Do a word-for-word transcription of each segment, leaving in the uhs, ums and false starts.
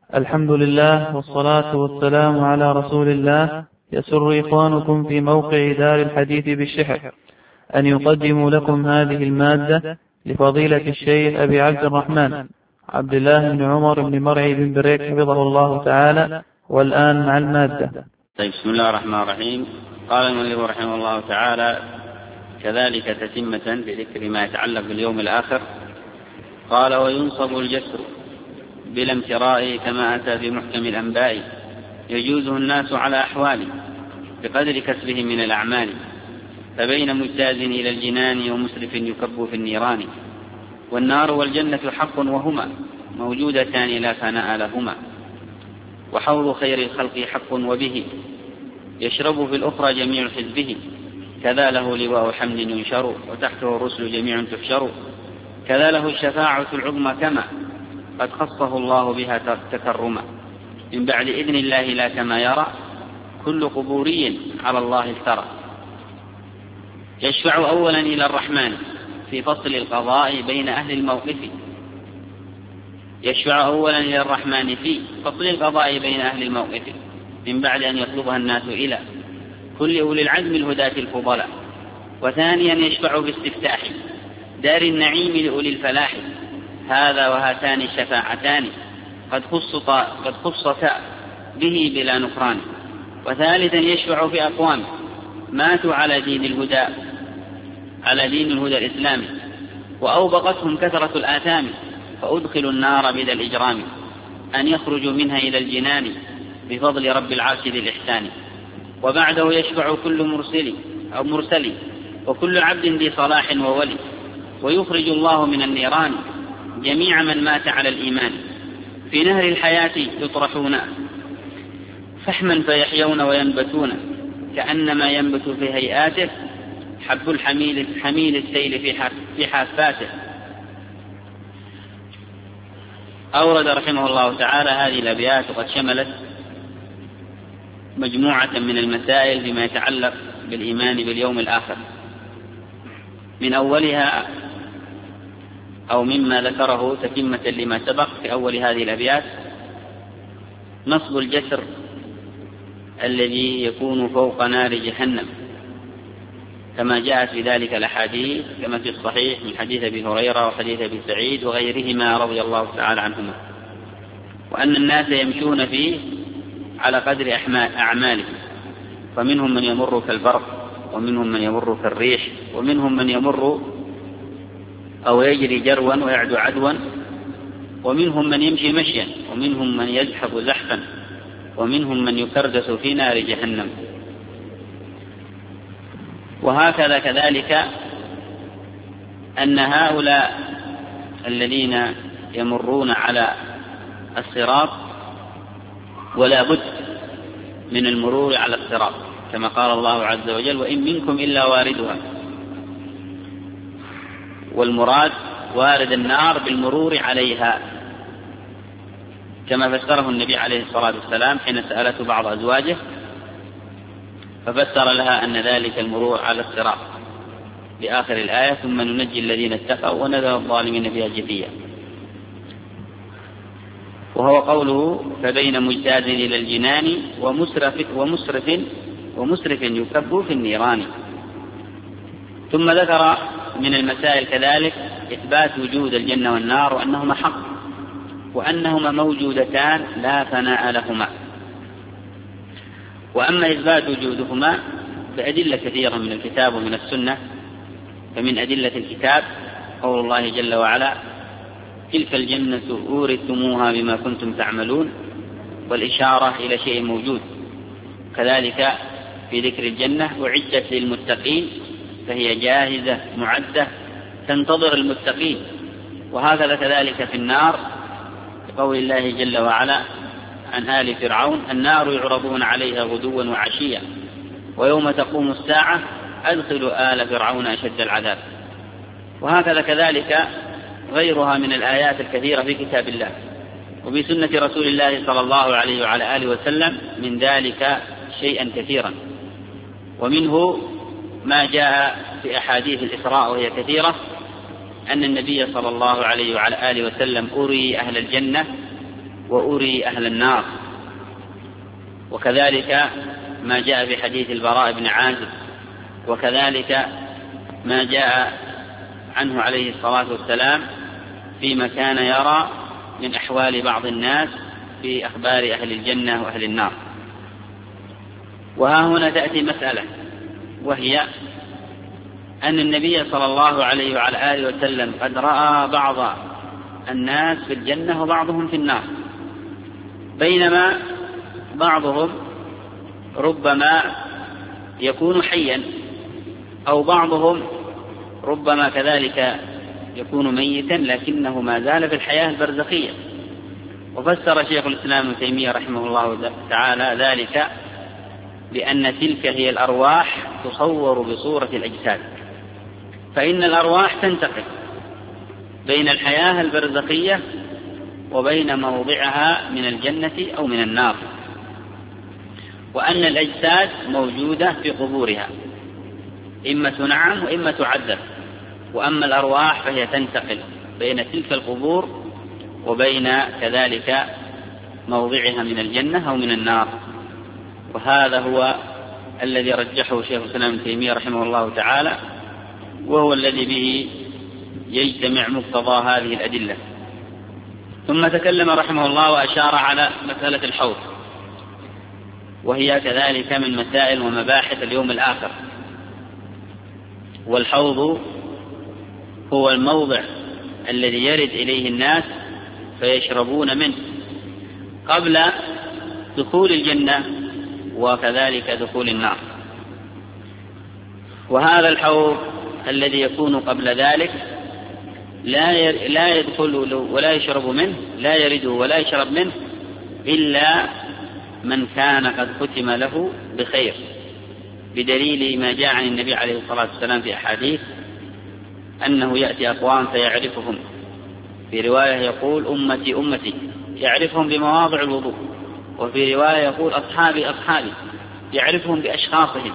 الحمد لله والصلاة والسلام على رسول الله. يسر إخوانكم في موقع دار الحديث بالشحر أن يقدموا لكم هذه المادة لفضيلة الشيخ أبي عبد الرحمن عبد الله بن عمر بن مرعي بن بريك حفظه الله تعالى. والآن مع المادة. طيب، بسم الله الرحمن الرحيم. قال المؤلف رحمه الله تعالى: كذلك تتمة بذكر ما يتعلق باليوم الآخر. قال: وينصب الجسر بلا امتراء كما أتى في محكم الأنباء، يجوزه الناس على أحوال بقدر كسبهم من الأعمال، فبين مجتاز إلى الجنان ومسرف يكب في النيران. والنار والجنة حق وهما موجودتان لا فناء لهما، وحوض خير الخلق حق وبه يشرب في الأخرى جميع حزبه، كذا له لواء حمد ينشر وتحته الرسل جميع تحشر، كذا له الشفاعة العظمى كما قد خصه الله بها تكرما، من بعد إذن الله لا كما يرى كل قبوري على الله افترى. يشفع أولا إلى الرحمن في فصل القضاء بين أهل الموقف، يشفع أولا إلى الرحمن في فصل القضاء بين أهل الموقف، من بعد أن يطلبها الناس إلى كل أولي العزم الهداة الفضلاء. وثانيا يشفع باستفتاح دار النعيم لأولي الفلاح، هذا وهاتان الشفاعتان قد خصتا قد خصتا به بلا نكران. وثالثا يشفع في أقوام ماتوا على دين الهدى على دين الهدى الإسلامي، وأوبقتهم كثرة الآثام، فأدخلوا النار بذا الإجرام، أن يخرجوا منها إلى الجنان بفضل رب العرش ذي الإحسان. وبعده يشفع كل مرسل أو مرسل وكل عبد ذي صلاح وولي، ويخرج الله من النيران جميع من مات على الإيمان، في نهر الحياة يطرحون فحما فيحيون وينبتون، كأنما ينبت في هيئاته حب الحميل حميل السيل في حافاته. أورد رحمه الله تعالى هذه الأبيات، وقد شملت مجموعة من المسائل بما يتعلق بالإيمان باليوم الآخر. من أولها أو مما ذكره تتمة لما سبق في أول هذه الأبيات نصب الجسر الذي يكون فوق نار جهنم، كما جاءت في ذلك الأحاديث كما في الصحيح من حديث أبي هريرة وحديث أبي سعيد وغيرهما رضي الله تعالى عنهما، وأن الناس يمشون فيه على قدر أعمالهم، فمنهم من يمر كالبرق، ومنهم من يمر كالريح، ومنهم من يمر أو يجري جروا ويعدو عدوا، ومنهم من يمشي مشيا، ومنهم من يزحف زحفا، ومنهم من يكردس في نار جهنم. وهكذا كذلك أن هؤلاء الذين يمرون على الصراط ولا بد من المرور على الصراط، كما قال الله عز وجل: وإن منكم إلا واردها. والمراد وارد النار بالمرور عليها، كما فسره النبي عليه الصلاة والسلام حين سألته بعض أزواجه، ففسر لها أن ذلك المرور على الصراط بآخر الآية: ثم ننجي الذين اتقوا ونذر الظالمين فيها جثيا. وهو قوله: فبين مجتاز إلى الجنان ومسرف ومسرف ومسرف يكب في النيران. ثم ذكر من المسائل كذلك إثبات وجود الجنة والنار، وأنهما حق، وأنهما موجودتان لا فناء لهما. وأما إثبات وجودهما بأدلة كثيرة من الكتاب ومن السنة، فمن أدلة الكتاب قول الله جل وعلا: تلك الجنة أورثتموها بما كنتم تعملون، والإشارة إلى شيء موجود. كذلك في ذكر الجنة: أعدت للمتقين، فهي جاهزة معدة تنتظر المتقين. وهكذا كذلك في النار قول الله جل وعلا عن آل فرعون: النار يعرضون عليها غدوا وعشيا ويوم تقوم الساعة أدخلوا آل فرعون أشد العذاب. وهكذا كذلك غيرها من الآيات الكثيرة في كتاب الله وفي سنة رسول الله صلى الله عليه وعلى آله وسلم، من ذلك شيئا كثيرا. ومنه ما جاء في أحاديث الإسراء وهي كثيرة، أن النبي صلى الله عليه وعلى آله وسلم أري أهل الجنة وأري أهل النار. وكذلك ما جاء في حديث البراء بن عازب، وكذلك ما جاء عنه عليه الصلاة والسلام فيما كان يرى من أحوال بعض الناس في أخبار أهل الجنة وأهل النار. وها هنا تأتي مسألة، وهي أن النبي صلى الله عليه وعلى آله وسلم قد رأى بعض الناس في الجنة وبعضهم في النار، بينما بعضهم ربما يكون حيا، أو بعضهم ربما كذلك يكون ميتا لكنه ما زال في الحياة البرزخية. وفسر شيخ الإسلام ابن تيمية رحمه الله تعالى ذلك بأن تلك هي الأرواح تصور بصورة الأجساد، فإن الأرواح تنتقل بين الحياة البرزخية وبين موضعها من الجنة أو من النار، وأن الأجساد موجودة في قبورها إما تنعم وإما تعذب، وأما الأرواح فهي تنتقل بين تلك القبور وبين كذلك موضعها من الجنة أو من النار. وهذا هو الذي رجحه شيخ الإسلام ابن تيمية رحمه الله تعالى، وهو الذي به يجتمع مقتضى هذه الأدلة. ثم تكلم رحمه الله وأشار على مسألة الحوض، وهي كذلك من مسائل ومباحث اليوم الآخر. والحوض هو الموضع الذي يرد إليه الناس فيشربون منه قبل دخول الجنة وكذلك دخول النار. وهذا الحوض الذي يكون قبل ذلك لا لا يدخل ولا يشرب منه، لا يرد ولا يشرب منه إلا من كان قد ختم له بخير، بدليل ما جاء عن النبي عليه الصلاة والسلام في أحاديث أنه يأتي أقوام فيعرفهم، في رواية يقول أمتي أمتي، يعرفهم بمواضع الوضوء، وفي رواية يقول أصحابي أصحابي، يعرفهم بأشخاصهم،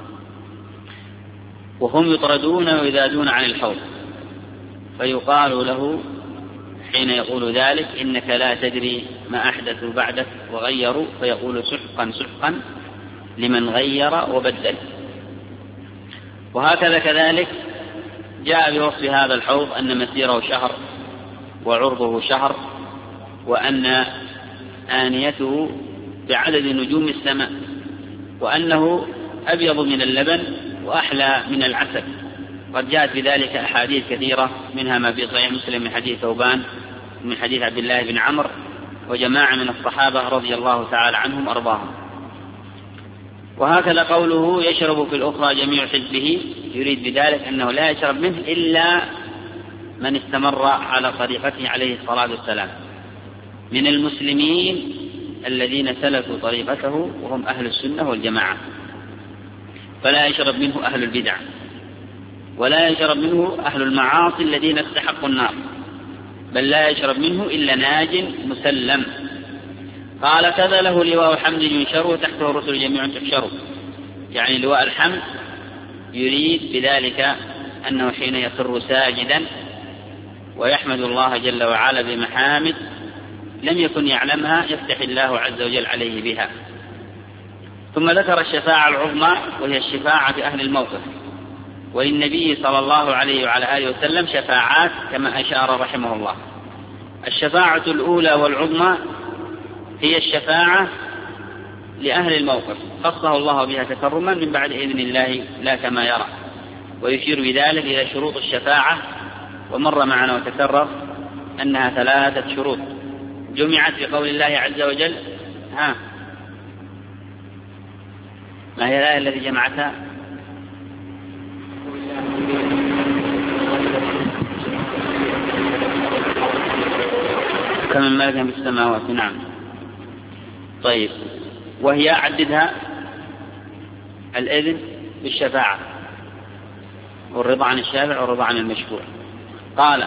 وهم يطردون ويذادون عن الحوض، فيقال له حين يقول ذلك إنك لا تدري ما أحدثوا بعدك وغيروا، فيقول سحقا سحقا لمن غير وبدل. وهكذا كذلك جاء بوصف هذا الحوض أن مسيره شهر وعرضه شهر، وأن آنيته بعدد نجوم السماء، وأنه أبيض من اللبن وأحلى من العسل. قد جاءت بذلك أحاديث كثيرة، منها ما في صحيح مسلم من حديث ثوبان من حديث عبد الله بن عمرو وجماعة من الصحابة رضي الله تعالى عنهم أرضاهم. وهكذا قوله يشرب في الأخرى جميع حزبه، يريد بذلك أنه لا يشرب منه إلا من استمر على طريقته عليه الصلاة والسلام من المسلمين الذين سلكوا طريقته وهم أهل السنة والجماعة، فلا يشرب منه أهل البدع، ولا يشرب منه أهل المعاصي الذين استحقوا النار، بل لا يشرب منه إلا ناج مسلم. قال كذا له لواء حمد ينشر وتحته الرسل جميعا تحشر، يعني لواء الحمد يريد بذلك أنه حين يخر ساجدا ويحمد الله جل وعلا بمحامد لم يكن يعلمها يفتح الله عز وجل عليه بها. ثم ذكر الشفاعة العظمى، وهي الشفاعة في أهل الموقف، وللنبي صلى الله عليه وعلى آله وسلم شفاعات كما أشار رحمه الله. الشفاعة الأولى والعظمى هي الشفاعة لأهل الموقف، خصه الله بها تكرما من بعد إذن الله لا كما يرى، ويشير بذلك إلى شروط الشفاعة، ومر معنا وتكرر أنها ثلاثة شروط جمعت في قول الله عز وجل. ها ما هي الآية التي جمعتها؟ كمن ملك في السماوات. نعم. طيب، وهي عددها الإذن بالشفاعة والرضا عن الشافع والرضا عن المشفوع. قال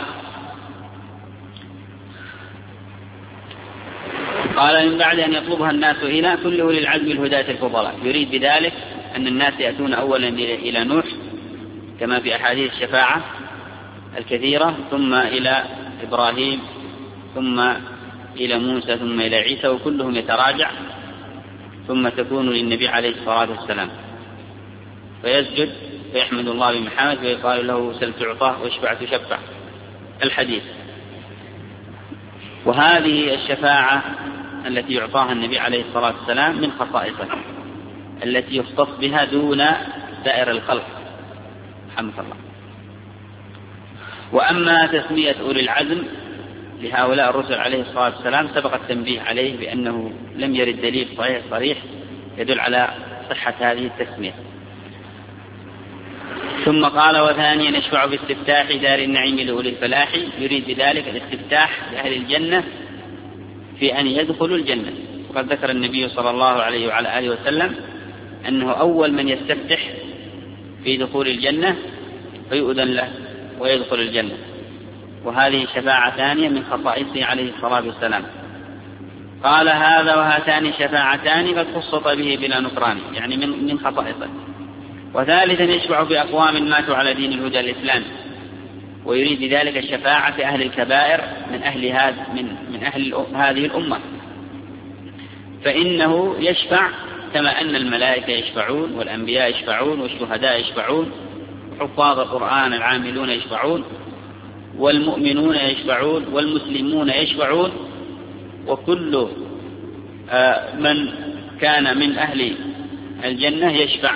قال من بعد أن يطلبها الناس إلى كل أولي العزم الهداة الفضلاء، يريد بذلك أن الناس يأتون أولا إلى نوح كما في أحاديث الشفاعة الكثيرة، ثم إلى إبراهيم، ثم إلى موسى ثم إلى عيسى، وكلهم يتراجع ثم تكون للنبي عليه الصلاة والسلام، فيسجد فيحمد الله بمحامد ويقال له سل تعطى واشفع تشفع الحديث. وهذه الشفاعة التي يعطاها النبي عليه الصلاة والسلام من خصائصه التي يختص بها دون سائر الخلق رحمه الله. وأما تسمية أولي العزم لهؤلاء الرسل عليه الصلاة والسلام سبق التنبيه عليه بأنه لم يرد دليل صحيح صريح يدل على صحة هذه التسمية. ثم قال وثانيا نشفع باستفتاح دار النعيم لأولي الفلاح، يريد بذلك الاستفتاح لأهل الجنة في أن يدخلوا الجنة. وقد ذكر النبي صلى الله عليه وعلى آله وسلم أنه أول من يستفتح في دخول الجنة فيؤذن له ويدخل الجنة، وهذه شفاعة ثانية من خصائصه عليه الصلاة والسلام. قال هذا وهاتان شفاعتان قد خصص به بلا نكران، يعني من من خصائصه. وثالثا يشفع بأقوام ماتوا على دين الهدى الإسلامي، ويريد بذلك الشفاعة في أهل الكبائر من أهل هذا من من أهل هذه الأمة، فإنه يشفع كما أن الملائكة يشفعون والأنبياء يشفعون والشهداء يشفعون وحفاظ القرآن العاملون يشفعون والمؤمنون يشفعون والمسلمون يشفعون، وكل من كان من أهل الجنة يشفع.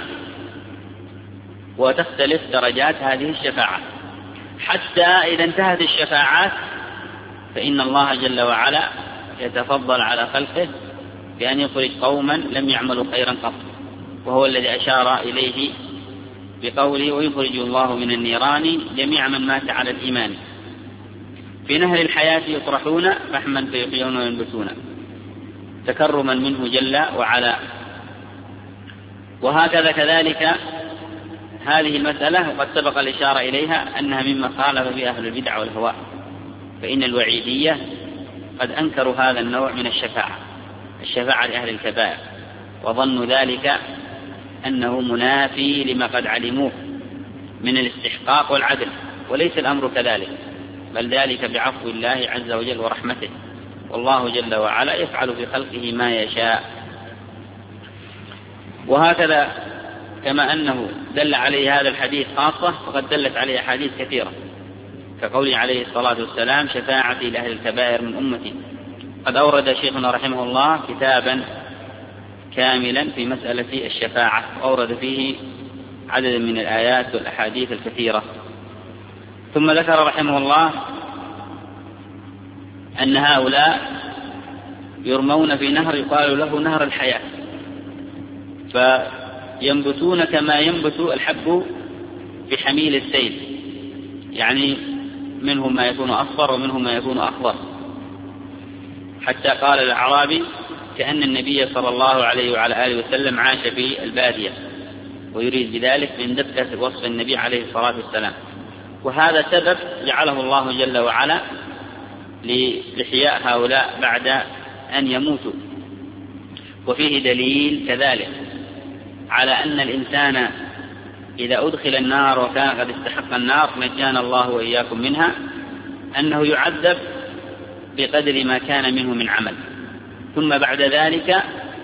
وتختلف درجات هذه الشفاعة حتى إذا انتهت الشفاعات فإن الله جل وعلا يتفضل على خلقه بأن يخرج قوما لم يعملوا خيرا قط، وهو الذي أشار إليه بقوله ويخرج الله من النيران جميع من مات على الإيمان. في نهر الحياة يطرحون فحما فيحيون وينبتون تكرما منه جل وعلا. وهكذا كذلك هذه المسألة وقد سبق الإشارة إليها أنها مما خالف فيها أهل البدع والهواء، فإن الوعيدية قد أنكروا هذا النوع من الشفاعة الشفاعة لأهل الكبائر، وظنوا ذلك أنه منافي لما قد علموه من الاستحقاق والعدل، وليس الأمر كذلك، بل ذلك بعفو الله عز وجل ورحمته، والله جل وعلا يفعل في خلقه ما يشاء. وهكذا كما أنه دل عليه هذا الحديث خاصة فقد دلت عليه أحاديث كثيرة، كقوله عليه الصلاة والسلام شفاعتي لأهل الكبائر من أمتي. قد أورد شيخنا رحمه الله كتابا كاملا في مسألة الشفاعة، وأورد فيه عددا من الآيات والأحاديث الكثيرة. ثم ذكر رحمه الله أن هؤلاء يرمون في نهر يقال له نهر الحياة، فينبتون كما ينبت الحب في حميل السيل، يعني منهم ما يكون أصفر ومنهم ما يكون أخضر، حتى قال الأعرابي كأن النبي صلى الله عليه وعلى آله وسلم عاش في البادية، ويريد بذلك من دقة وصف النبي عليه الصلاة والسلام. وهذا سبب جعله الله جل وعلا لإحياء هؤلاء بعد أن يموتوا. وفيه دليل كذلك على أن الإنسان إذا أدخل النار وكان قد استحق النار نجانا الله وإياكم منها أنه يعذب بقدر ما كان منه من عمل، ثم بعد ذلك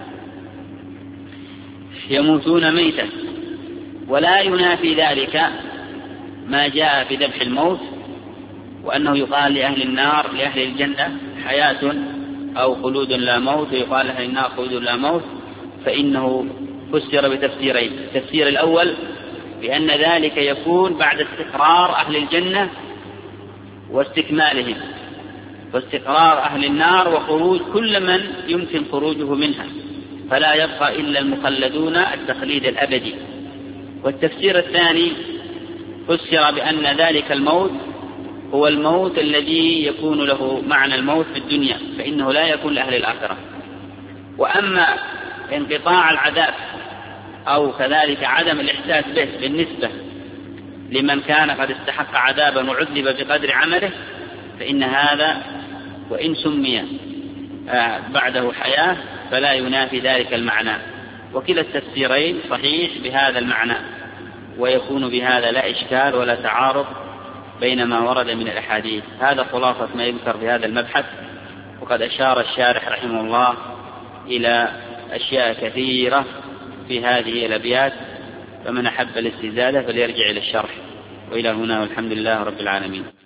يموتون ميتا. ولا ينافي ذلك ما جاء في ذبح الموت، وأنه يقال لأهل النار لأهل الجنة حياة أو خلود لا موت، ويقال لأهل النار خلود لا موت، فإنه فسر بتفسيرين. التفسير الأول بأن ذلك يكون بعد استقرار أهل الجنة واستكمالهم، واستقرار أهل النار وخروج كل من يمكن خروجه منها، فلا يبقى إلا المخلدون التخليد الأبدي. والتفسير الثاني فسر بأن ذلك الموت هو الموت الذي يكون له معنى الموت في الدنيا، فإنه لا يكون لأهل الآخرة. وأما انقطاع العذاب أو كذلك عدم الإحساس به بالنسبة لمن كان قد استحق عذابا وعذب بقدر عمله، فإن هذا وإن سمي بعده حياة فلا ينافي ذلك المعنى. وكلا التفسيرين صحيح بهذا المعنى، ويكون بهذا لا إشكال ولا تعارض بين ما ورد من الأحاديث. هذا خلاصة ما يذكر في هذا المبحث، وقد أشار الشارح رحمه الله إلى أشياء كثيرة في هذه الأبيات، فمن أحب الاستزادة فليرجع إلى الشرح. وإلى هنا والحمد لله رب العالمين.